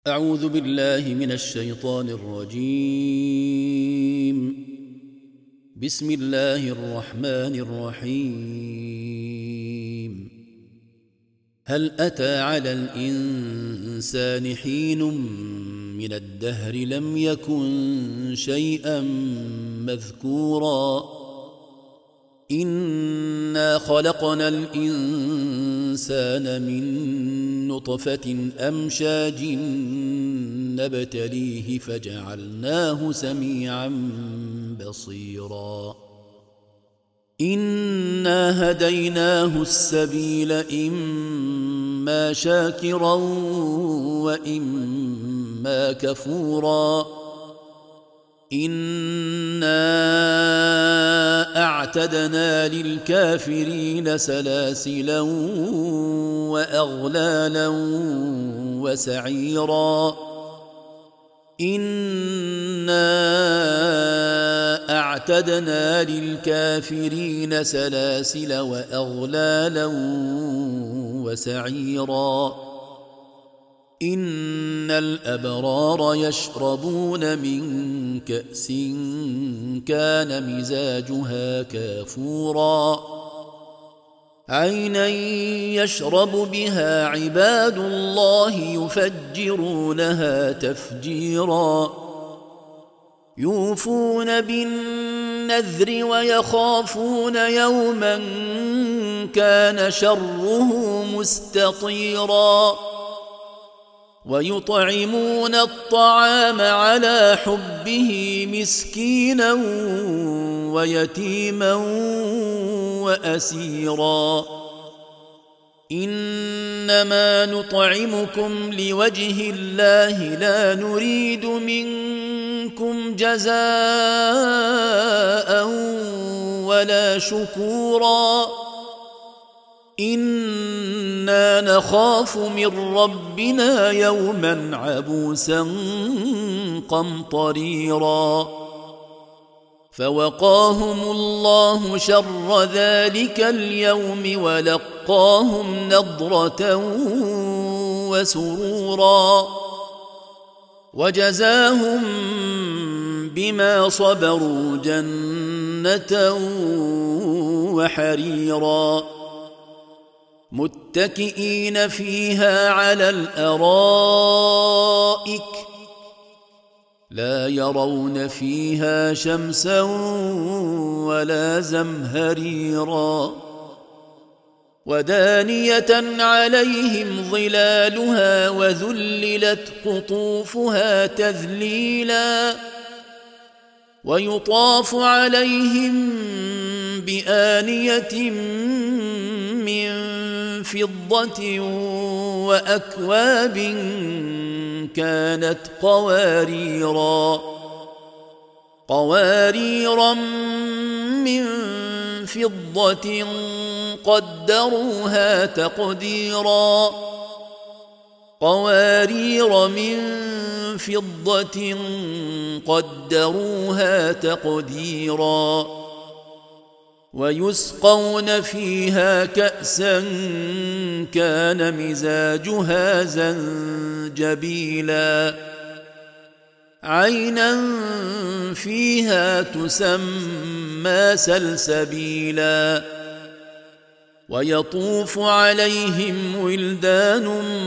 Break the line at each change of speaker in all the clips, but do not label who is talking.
أعوذ بالله من الشيطان الرجيم. بسم الله الرحمن الرحيم. هل أتى على الإنسان حين من الدهر لم يكن شيئا مذكورا إنا خلقنا الإنسان من نطفة أمشاج نبتليه فجعلناه سميعا بصيرا إنا هديناه السبيل إما شاكرا وإما كفورا إنا أعتدنا للكافرين سلاسلا وأغلالا وسعيرا إنا أعتدنا للكافرين سلاسل وأغلالا وسعيرا إن الأبرار يشربون من كأس كان مزاجها كافورا عينا يشرب بها عباد الله يفجرونها تفجيرا يوفون بالنذر ويخافون يوما كان شره مستطيرا ويطعمون الطعام على حبه مسكينا ويتيما وأسيرا إنما نطعمكم لوجه الله لا نريد منكم جزاء ولا شكورا إنا نخاف من ربنا يوما عبوسا قمطريرا فوقاهم الله شر ذلك اليوم ولقاهم نضرة وسرورا وجزاهم بما صبروا جنة وحريرا متكئين فيها على الأرائك لا يرون فيها شمسا ولا زمهريرا ودانية عليهم ظلالها وذللت قطوفها تذليلا ويطاف عليهم بآنية من فضة وأكواب كانت قواريرا من فضة قدروها تقديرا قوارير من فضة قدروها تقديرا ويسقون فيها كأسا كان مزاجها زنجبيلا عينا فيها تسمى سلسبيلا ويطوف عليهم ولدان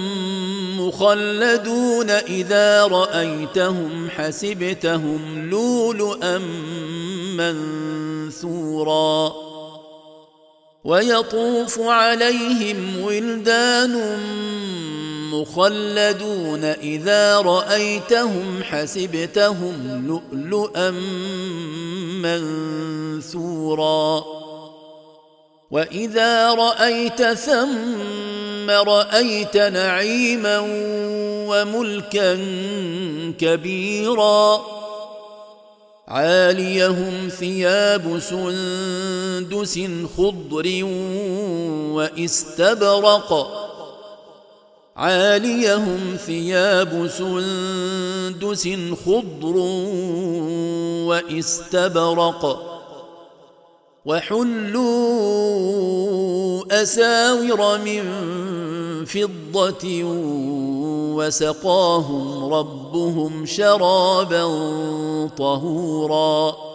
مخلدون إذا رأيتهم حسبتهم لؤلؤا منثورا ويطوف عليهم ولدان مخلدون إذا رأيتهم حسبتهم لؤلؤا منثورا وإذا رأيت ثم رأيت نعيما وملكا كبيرا عاليهم ثياب سندس خضر واستبرق عاليهم ثياب سندس خضر واستبرق وحلوا أساور من فضة وسقاهم ربهم شرابا طهورا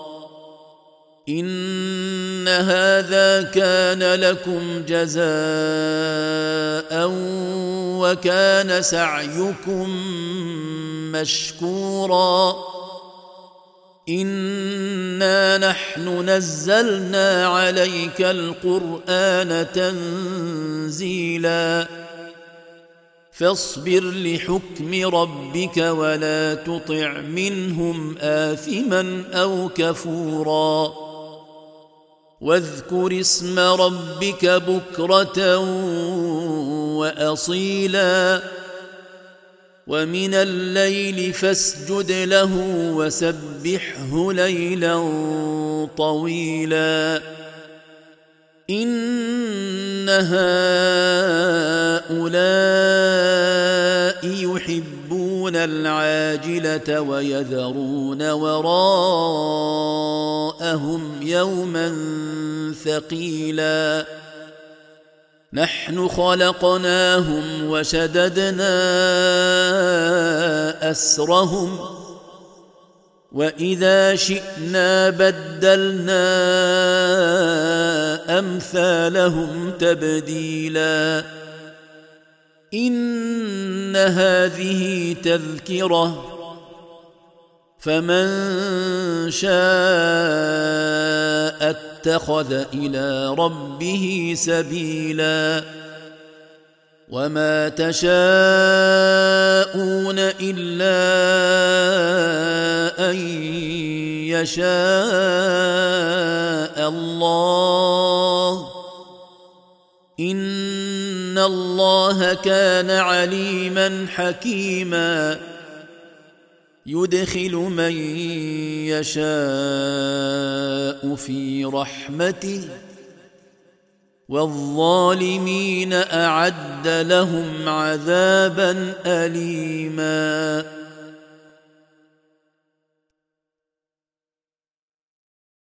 إن هذا كان لكم جزاء وكان سعيكم مشكورا إنا نحن نزلنا عليك القرآن تنزيلا فاصبر لحكم ربك ولا تطع منهم آثما أو كفورا واذكر اسم ربك بكرة وأصيلا ومن الليل فاسجد له وسبحه ليلا طويلا إن هؤلاء يحبون العاجلة ويذرون وراءهم يوما ثقيلا نحن خلقناهم وشددنا أسرهم وإذا شئنا بدلنا أمثالهم تبديلا إن هذه تذكرة فمن شاء اتخذ إلى ربه سبيلا وما تشاءون إلا أن يشاء الله إن الله كان عليما حكيما يدخل من يشاء في رحمته والظالمين أعد لهم عذابا أليما